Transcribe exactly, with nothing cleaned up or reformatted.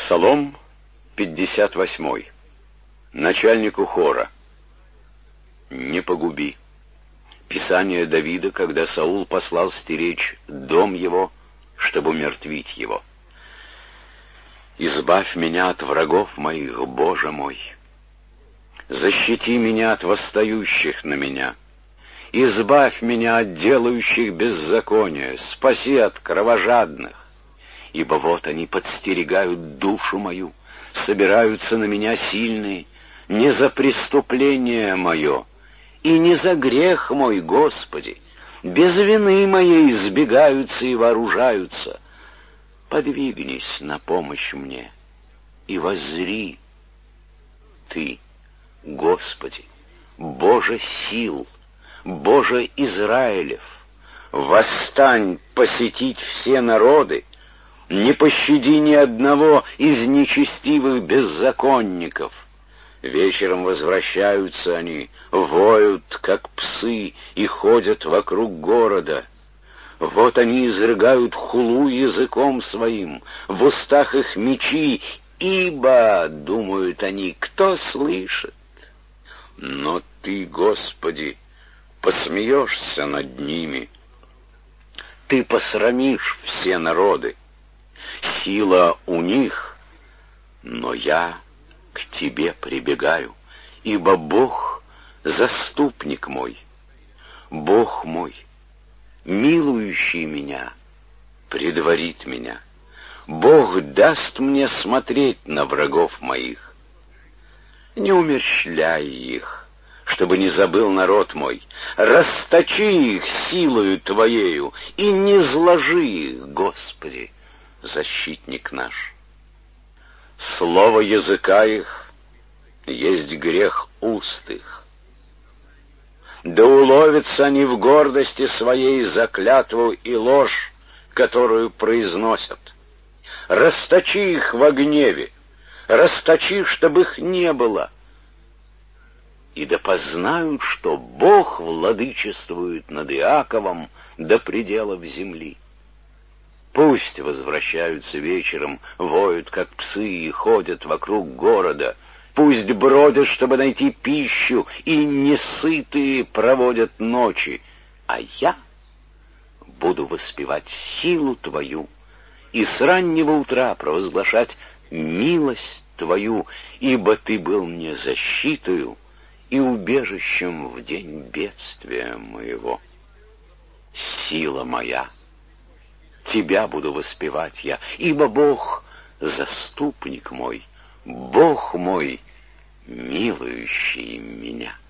Псалом пятьдесят восьмой. Начальнику хора. Не погуби. Писание Давида, когда Саул послал стеречь дом его, чтобы умертвить его. Избавь меня от врагов моих, Боже мой. Защити меня от восстающих на меня. Избавь меня от делающих беззаконие, спаси от кровожадных. Ибо вот они подстерегают душу мою, собираются на меня сильные, не за преступление мое и не за грех мой, Господи, без вины моей избегаются и вооружаются. Подвигнись на помощь мне и воззри. Ты, Господи, Боже сил, Боже Израилев, восстань посетить все народы, не пощади ни одного из нечестивых беззаконников. Вечером возвращаются они, воют, как псы, и ходят вокруг города. Вот они изрыгают хулу языком своим, в устах их мечи, ибо, думают они, кто слышит? Но Ты, Господи, посмеешься над ними. Ты посрамишь все народы. Сила у них, но я к Тебе прибегаю, ибо Бог — заступник мой, Бог мой, милующий меня, предварит меня. Бог даст мне смотреть на врагов моих. Не умерщвляй их, чтобы не забыл народ мой, расточи их силою Твоею и не зложи их, Господи, защитник наш. Слово языка их есть грех уст их. Да уловятся они в гордости своей за клятву и ложь, которую произносят. Расточи их во гневе, расточи, чтобы их не было. И да познают, что Бог владычествует над Иаковом до пределов земли. Пусть возвращаются вечером, воют, как псы, и ходят вокруг города. Пусть бродят, чтобы найти пищу, и несытые проводят ночи. А я буду воспевать силу Твою и с раннего утра провозглашать милость Твою, ибо Ты был мне защитою и убежищем в день бедствия моего. Сила моя, Тебя буду воспевать я, ибо Бог — заступник мой, Бог мой, милующий меня.